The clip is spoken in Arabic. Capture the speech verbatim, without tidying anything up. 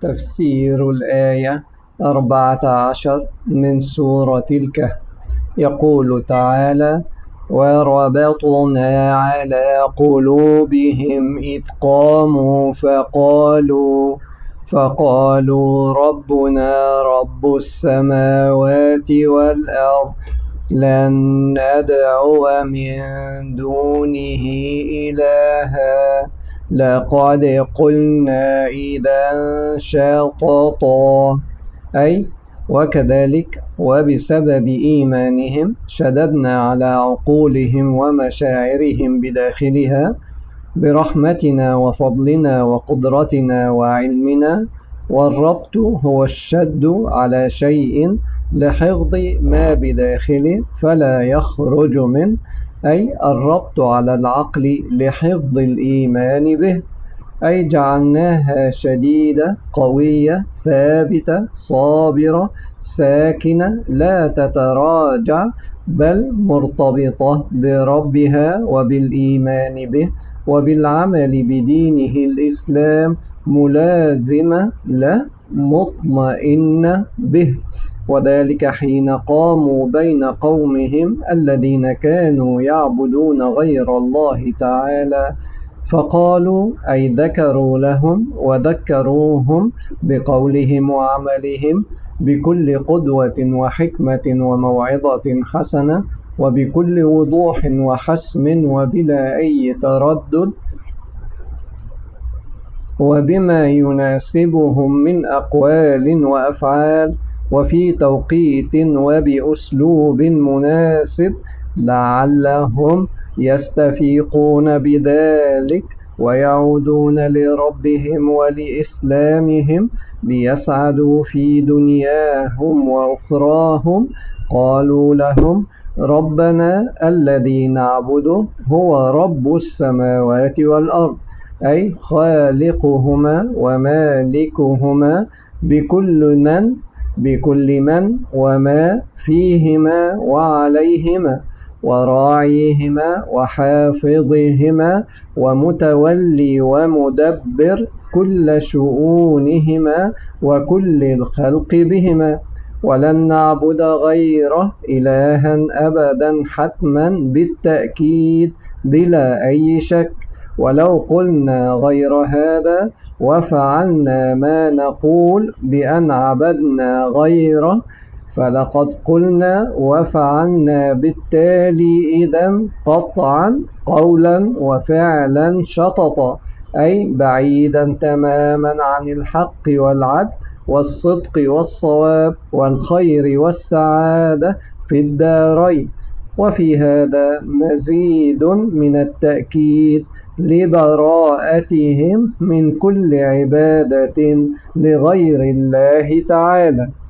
تفسير الآية أربعة عشر من سورة الكهف. يقول تعالى: وربطنا على قلوبهم إذ قاموا فقالوا فقالوا ربنا رب السماوات والأرض لن ندعو من دونه إلها لقد قلنا إذا شططا. أي وكذلك وبسبب إيمانهم شددنا على عقولهم ومشاعرهم بداخلها برحمتنا وفضلنا وقدرتنا وعلمنا. والربط هو الشد على شيء لحفظ ما بداخله فلا يخرج منه، أي الربط على العقل لحفظ الإيمان به، أي جعلناها شديدة قوية ثابتة صابرة ساكنة لا تتراجع، بل مرتبطة بربها وبالإيمان به وبالعمل بدينه الإسلام، ملازمة له مطمئنة به. وذلك حين قاموا بين قومهم الذين كانوا يعبدون غير الله تعالى فقالوا، أي ذكروا لهم وذكروهم بقولهم وعملهم بكل قدوة وحكمة وموعظة حسنة وبكل وضوح وحسم وبلا أي تردد وبما يناسبهم من أقوال وأفعال وفي توقيت وبأسلوب مناسب لعلهم يستفيقون بذلك ويعودون لربهم ولإسلامهم ليسعدوا في دنياهم وأخراهم. قالوا لهم: ربنا الذي نعبده هو رب السماوات والأرض، أي خالقهما ومالكهما بكل من بكل من وما فيهما وعليهما وراعيهما وحافظهما ومتولي ومدبر كل شؤونهما وكل الخلق بهما، ولن نعبد غيره إلها أبدا حتما بالتأكيد بلا أي شك. ولو قلنا غير هذا وفعلنا ما نقول بأن عبدنا غيره فلقد قلنا وفعلنا بالتالي إذن قطعا قولا وفعلا شططا، أي بعيدا تماما عن الحق والعدل والصدق والصواب والخير والسعادة في الدارين. وفي هذا مزيد من التأكيد لبراءتهم من كل عبادة لغير الله تعالى.